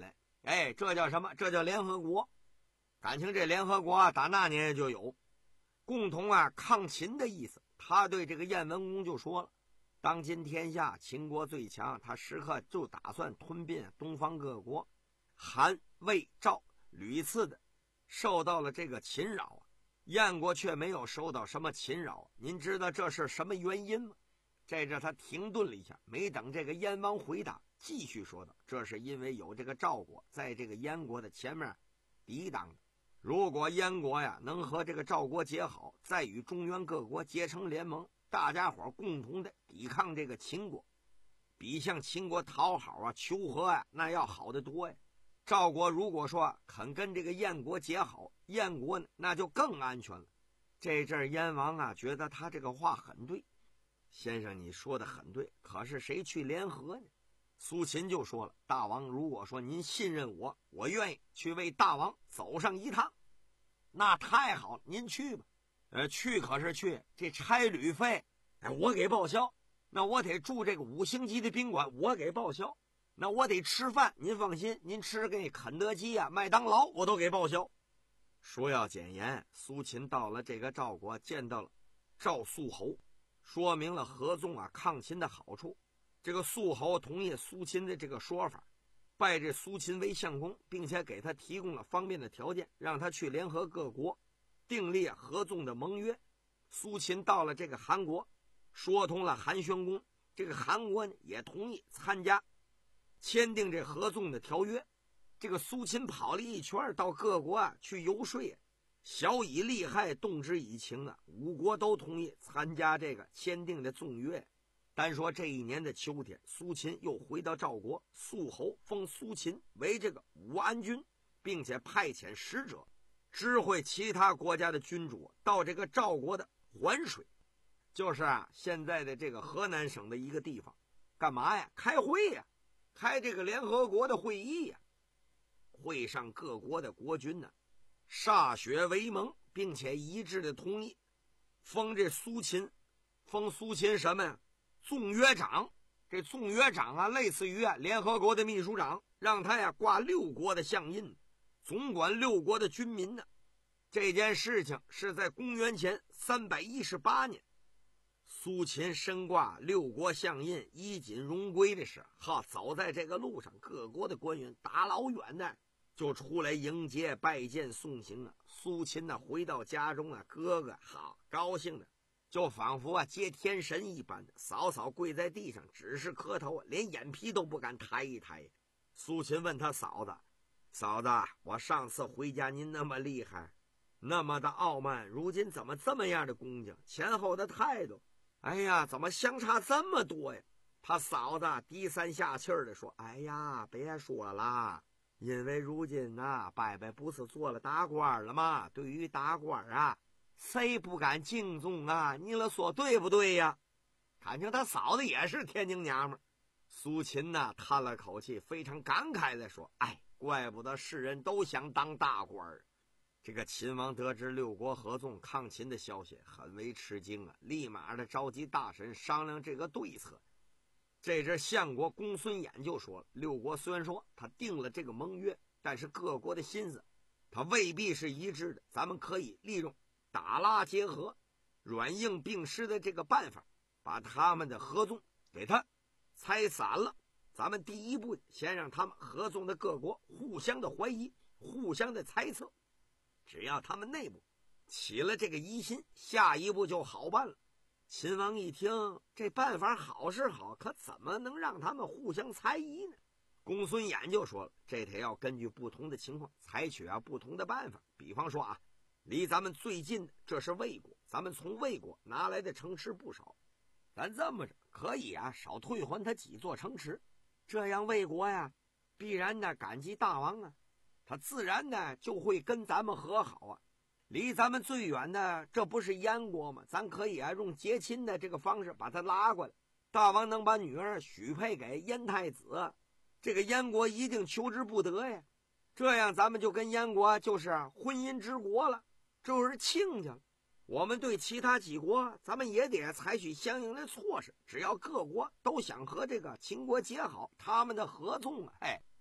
哎，这叫什么？这叫联合国。感情这联合国啊，打那年就有共同啊抗秦的意思。他对这个燕文公就说了，当今天下秦国最强，他时刻就打算吞并东方各国。韩魏赵屡次的受到了这个侵扰啊，燕国却没有受到什么侵扰。您知道这是什么原因吗？这着他停顿了一下，没等这个燕王回答，继续说道，这是因为有这个赵国在这个燕国的前面抵挡的。如果燕国呀能和这个赵国结好，再与中原各国结成联盟，大家伙共同的抵抗这个秦国，比向秦国讨好啊求和呀那要好得多呀。赵国如果说肯跟这个燕国结好，燕国呢那就更安全了。这阵燕王啊觉得他这个话很对，先生你说的很对，可是谁去联合呢？苏秦就说了，大王如果说您信任我，我愿意去为大王走上一趟。那太好了，您去吧。呃，去可是去，这差旅费哎我给报销，那我得住这个五星级的宾馆我给报销，那我得吃饭您放心，您吃给肯德基啊麦当劳我都给报销。说要简言，苏秦到了这个赵国，见到了赵肃侯，说明了合纵啊抗秦的好处。这个肃侯同意苏秦的这个说法，拜这苏秦为相公，并且给他提供了方便的条件，让他去联合各国订立合纵的盟约。苏秦到了这个韩国，说通了韩宣公，这个韩国呢也同意参加签订这合纵的条约。这个苏秦跑了一圈到各国啊去游说，小以利害，动之以情啊，五国都同意参加这个签订的纵约。单说这一年的秋天，苏秦又回到赵国，肃侯封苏秦为这个武安君，并且派遣使者知会其他国家的君主到这个赵国的环水，就是啊现在的这个河南省的一个地方，干嘛呀？开会呀，开这个联合国的会议呀。会上各国的国君呢歃血为盟，并且一致的同意封这苏秦，封苏秦什么呀？纵约长。这纵约长啊类似于啊联合国的秘书长，让他呀挂六国的相印，总管六国的军民呢。这件事情是在公元前三百一十八年，苏秦身挂六国相印，衣锦荣归的时候，哈，走在这个路上，各国的官员大老远的就出来迎接拜见送行啊。苏秦呢回到家中啊，哥哥好高兴的就仿佛啊接天神一般的，嫂嫂跪在地上，只是磕头啊，连眼皮都不敢抬一抬。苏秦问他嫂子，嫂子，我上次回家您那么厉害，那么的傲慢，如今怎么这么样的恭敬？前后的态度，哎呀，怎么相差这么多呀？他嫂子低三下气的说，哎呀，别说了，因为如今呐、啊，伯伯不是做了大官了吗？对于大官啊，谁不敢敬重啊？你了说对不对呀？感情他嫂子也是天津娘们。苏秦呢叹了口气，非常感慨的说，哎，怪不得世人都想当大官。这个秦王得知六国合纵抗秦的消息，很为吃惊啊，立马的召集大臣商量这个对策。这支相国公孙衍就说了，六国虽然说他定了这个盟约，但是各国的心思他未必是一致的，咱们可以利用打拉结合、软硬并施的这个办法，把他们的合纵给他拆散了。咱们第一步先让他们合纵的各国互相的怀疑，互相的猜测，只要他们内部起了这个疑心，下一步就好办了。秦王一听，这办法好是好，可怎么能让他们互相猜疑呢？公孙衍就说了，这得要根据不同的情况采取啊不同的办法。比方说啊，离咱们最近的这是魏国，咱们从魏国拿来的城池不少，咱这么着可以啊少退还他几座城池，这样魏国呀必然的感激大王啊，他自然的就会跟咱们和好啊。离咱们最远的这不是燕国吗？咱可以啊用结亲的这个方式把他拉过来，大王能把女儿许配给燕太子，这个燕国一定求之不得呀。这样咱们就跟燕国就是婚姻之国了，就是亲家了。我们对其他几国咱们也得采取相应的措施，只要各国都想和这个秦国结好他们的合纵啊，哎，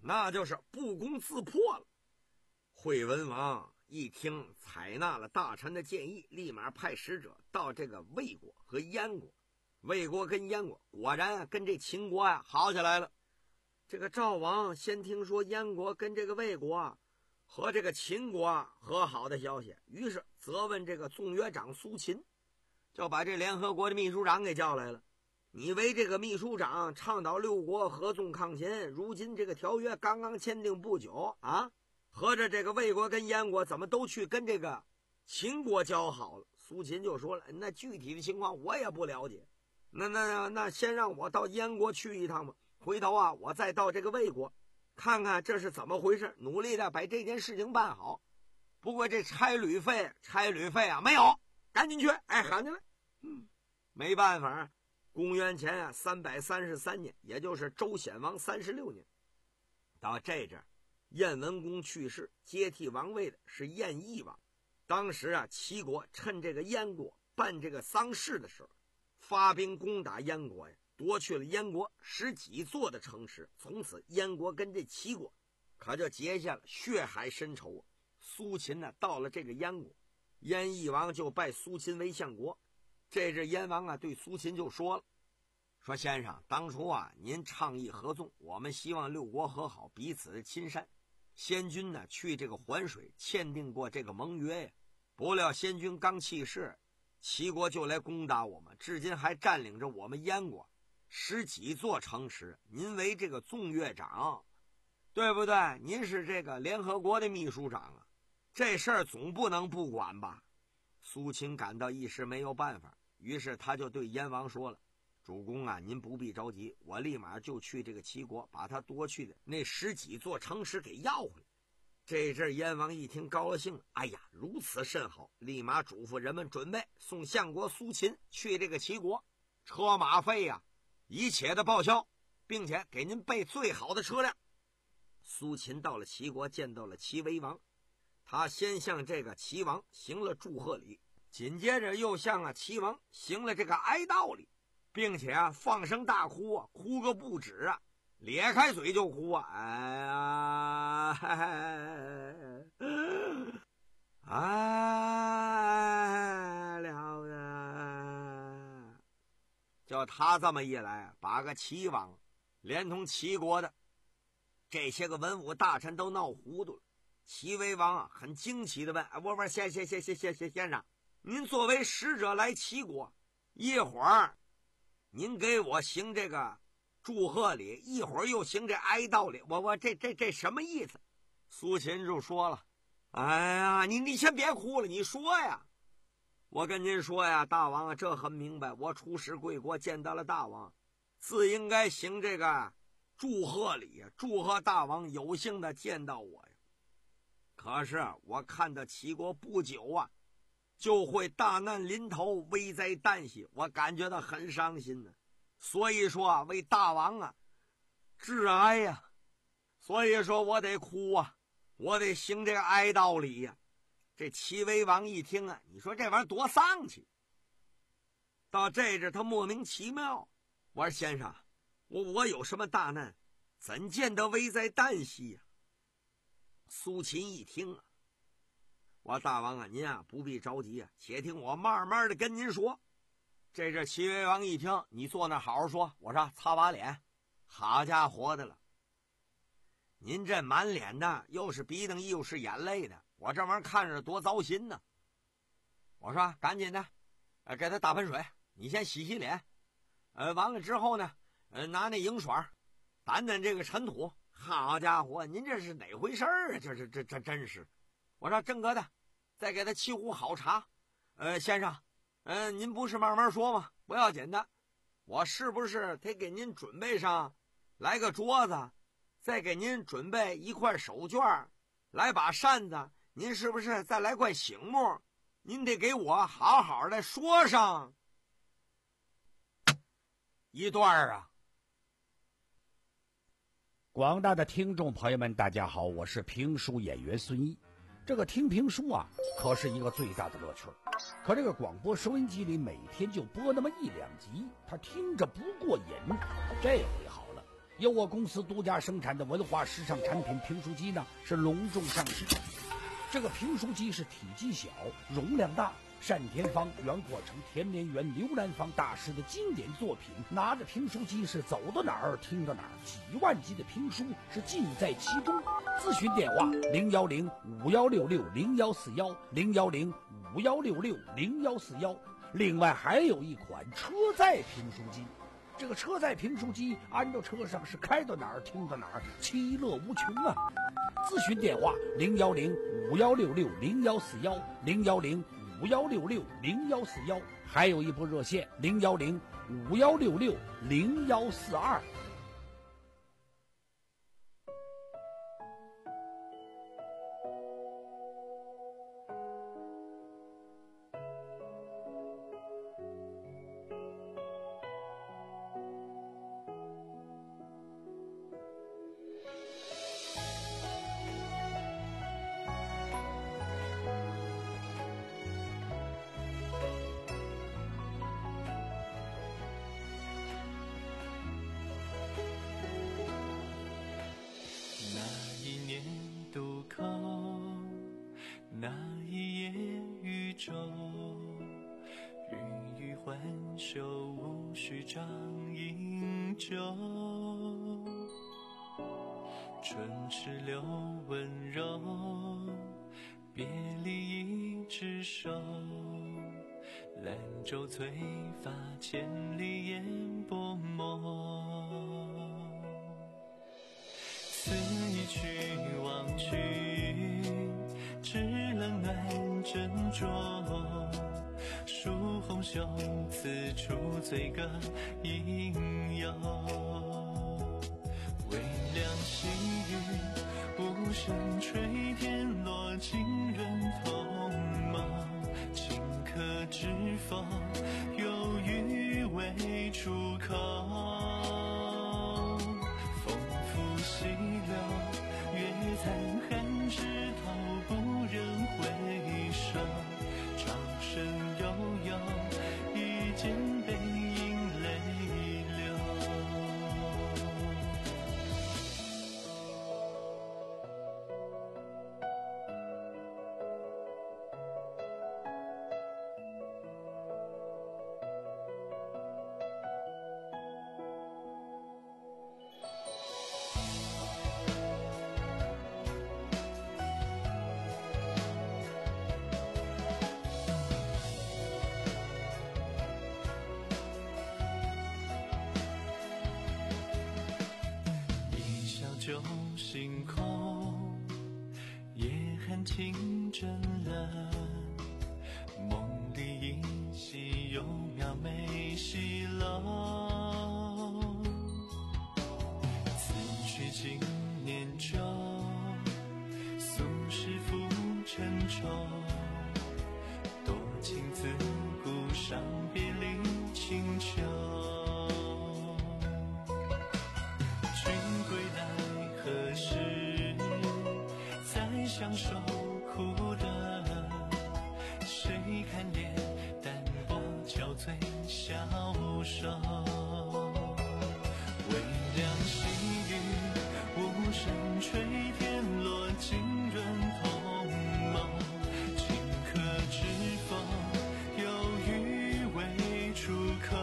那就是不攻自破了。惠文王一听采纳了大臣的建议，立马派使者到这个魏国和燕国。魏国跟燕国果然啊跟这秦国啊好起来了。这个赵王先听说燕国跟这个魏国啊和这个秦国和好的消息，于是责问这个纵约长苏秦，就把这联合国的秘书长给叫来了。你为这个秘书长倡导六国合纵抗秦，如今这个条约刚刚签订不久啊，合着这个魏国跟燕国怎么都去跟这个秦国交好了？苏秦就说了，那具体的情况我也不了解，那那那先让我到燕国去一趟吧，回头啊我再到这个魏国看看这是怎么回事，努力的把这件事情办好。不过这差旅费差旅费啊没有，赶紧去，哎喊进来。嗯，没办法，公元前啊三百三十三年，也就是周显王三十六年，到这阵燕文公去世，接替王位的是燕翼王。当时啊齐国趁这个燕国办这个丧事的时候，发兵攻打燕国呀，夺去了燕国十几座的城池。从此燕国跟这齐国可就结下了血海深仇。苏秦呢到了这个燕国，燕翼王就拜苏秦为相国。这阵燕王啊对苏秦就说了，说先生，当初啊您倡议合纵，我们希望六国和好，彼此的亲善。先君呢去这个环水签订过这个盟约呀，不料先君刚去世，齐国就来攻打我们，至今还占领着我们燕国十几座城池。您为这个纵约长，对不对？您是这个联合国的秘书长啊，这事儿总不能不管吧？苏秦感到一时没有办法，于是他就对燕王说了，主公啊，您不必着急，我立马就去这个齐国，把他夺去的那十几座城池给要回来。这阵燕王一听高了兴了，哎呀，如此甚好，立马嘱咐人们准备送相国苏秦去这个齐国，车马费呀、啊、一切的报销，并且给您备最好的车辆。苏秦到了齐国，见到了齐威王，他先向这个齐王行了祝贺礼，紧接着又向啊齐王行了这个哀悼礼，并且啊放声大哭啊，哭个不止啊，咧开嘴就哭啊，哎呀，哎了的。就他这么一来，把个齐王连同齐国的这些个文武大臣都闹糊涂了。齐威王啊很惊奇的问，我问先先先先先先先生，您作为使者来齐国，一会儿您给我行这个祝贺礼，一会儿又行这哀悼礼，我我这这这什么意思？苏秦就说了，哎呀，你你先别哭了，你说呀。我跟您说呀，大王啊，这很明白，我出使贵国见到了大王，自应该行这个祝贺礼，祝贺大王有幸的见到我呀。可是我看到齐国不久啊就会大难临头，危在旦夕，我感觉到很伤心呢、啊。所以说啊，为大王啊致哀呀、啊，所以说我得哭啊，我得行这个哀悼礼呀、啊。这齐威王一听啊，你说这玩意儿多丧气。到这阵他莫名其妙，我说先生，我我有什么大难，怎见得危在旦夕呀、啊？苏秦一听啊，我大王啊，您啊不必着急啊，且听我慢慢的跟您说。这阵齐威王一听，你坐那好好说。我说擦把脸，好家伙的了，您这满脸的又是鼻涕又是眼泪的，我这玩意儿看着多糟心呢。我说赶紧的，呃，给他打盆水，你先洗洗脸，呃，完了之后呢，呃，拿那银水掸掸这个尘土。好家伙，您这是哪回事啊？这是这这真是。我说正哥的，再给他沏壶好茶。呃，先生，呃，您不是慢慢说吗？不要紧的，我是不是得给您准备上来个桌子，再给您准备一块手绢，来把扇子，您是不是再来块醒木？您得给我好好的说上一段啊。 广大的听众朋友们，大家好，我是评书演员孙一。这个听评书啊，可是一个最大的乐趣。可这个广播收音机里每天就播那么一两集，他听着不过瘾。这回好了， 由我公司独家生产的文化时尚产品评书机呢是隆重上市。这个评书机是体积小，容量大，单田芳、袁国成、田连元、刘兰芳大师的经典作品，拿着评书机是走到哪儿听到哪儿，几万集的评书是尽在其中。咨询电话零幺零五幺六六零幺四幺零幺零五幺六六零幺四幺。另外还有一款车载评书机，这个车载评书机安到车上是开到哪儿听到哪儿，其乐无穷啊！咨询电话零幺零五幺六六零幺四幺零幺零五幺六六零幺四幺，还有一部热线零幺零五幺六六零幺四二。 那一夜宇宙，云雨环袖，无需张饮酒。春池流温柔，别离一只手。兰舟催发，千里烟波墨。此一去往去，只冷暖斟酌。书红袖，此处醉歌应有。微凉细雨，无声吹天落，浸润同眸。顷刻知否，有余为出口。风拂溪流，月残寒枝头，不忍回首。潮声悠悠，一见背影泪流。就星空，夜寒情真冷，梦里依稀有描眉细楼。此去经年久，俗世浮沉愁。多情自古伤别离清秋。相守苦的，谁看脸淡泊憔悴消瘦。微凉细雨，无声吹天落，浸润同眸。顷刻知否，有余为出口。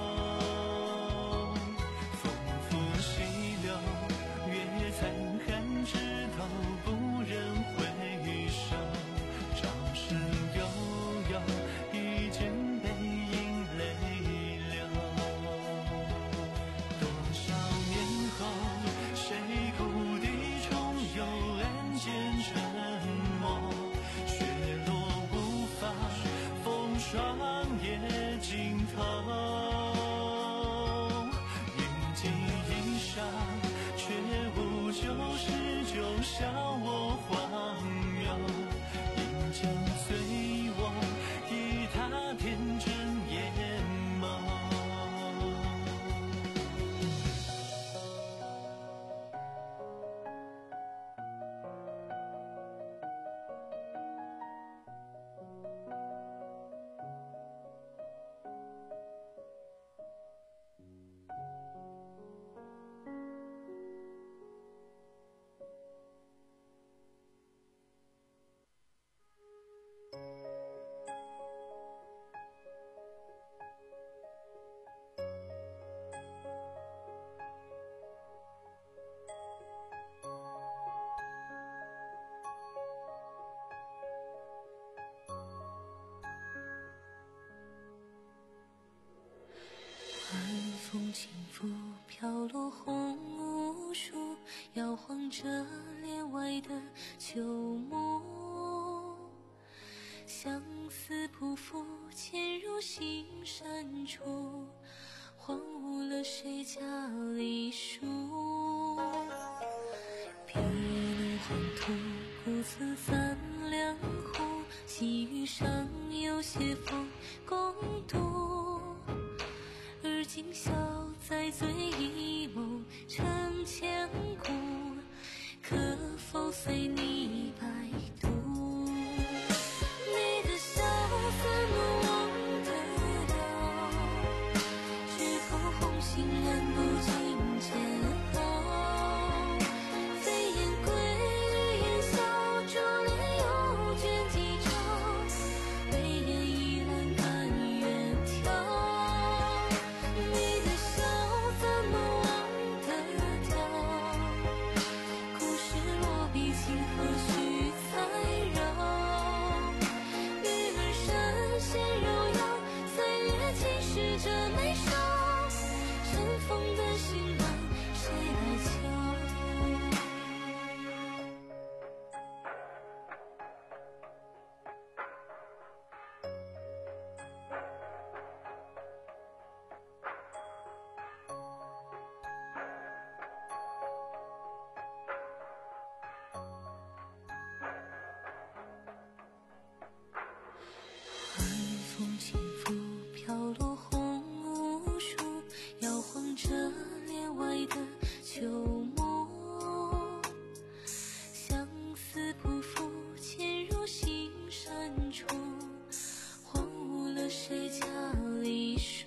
风拂溪流，月残寒枝头，不忍回首。潮声悠悠，一见背影泪流。多少年后，谁故地重游，暗间沉默。雪落无法，风霜也尽头。云际一裳，却无旧事，就笑我荒谬。应将随我，以他天真眼眸。 风轻拂，飘落红无数，摇晃着帘外的秋幕。相思匍匐，潜入心深处，荒芜了谁家梨树。碧露黄土，故此三两户，细雨上有些风共度。而今宵在醉一梦成千古，可否随你摆渡？你的笑怎么忘得了？枝头红杏燃不尽煎熬。飞燕归于烟消，珠帘又卷几朝。眉眼依然甘愿挑。你的笑怎么忘得掉？故事落笔情何须再绕？女儿身陷柔腰，岁月侵蚀着眉梢。尘封的行囊，谁来敲？晚风轻拂，飘落红无数，摇晃着帘外的秋幕。相思匍匐，潜入心深处，荒芜了谁家梨树。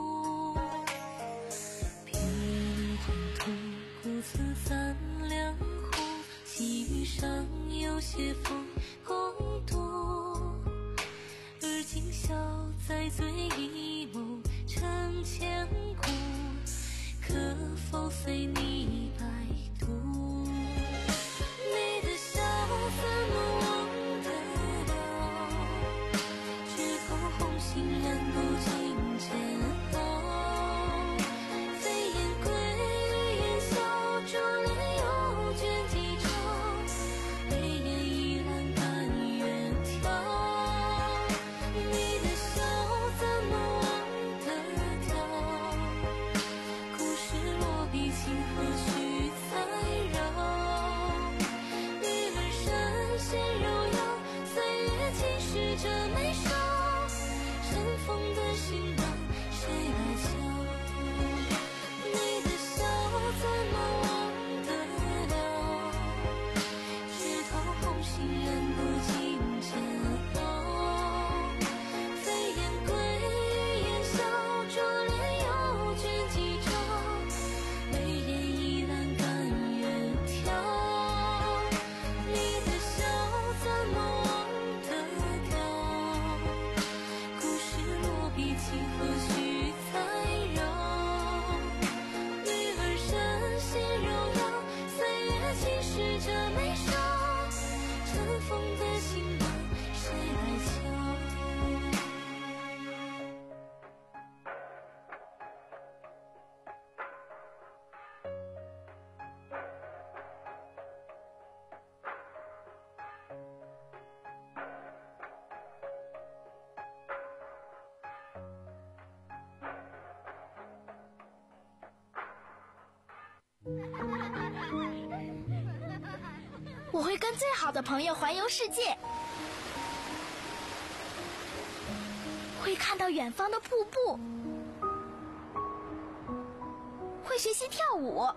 碧露黄土，故此三两户，细雨上有些风共度。而今宵在醉一梦成千古，可否随你摆渡？你的笑怎么忘得了？枝头红杏燃不尽煎熬。飞燕归于烟消，珠帘又卷几朝。眉眼依然甘愿挑。你的笑怎么忘得掉？故事落笔情何须再绕？女儿身陷柔腰，岁月侵蚀着眉梢。尘封的行囊，谁来敲？你的笑怎么忘得了？枝头红杏燃不尽煎熬。飞燕归于烟消，珠帘又卷几朝。眉眼依然甘愿挑。你的笑怎么忘得掉？故事落笔情何须再绕？女儿身陷柔腰，岁月侵蚀着眉梢。尘封的行囊，谁来敲？ 我会跟最好的朋友环游世界，会看到远方的瀑布，会学习跳舞，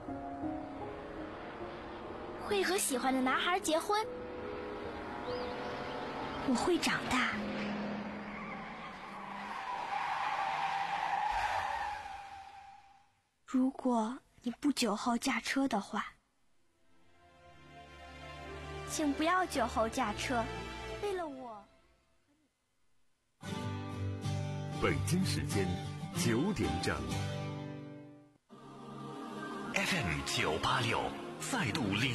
会和喜欢的男孩结婚。我会长大。如果你不酒后驾车的话，请不要酒后驾车，为了我。 北京时间九点整。 F M 九八六再度领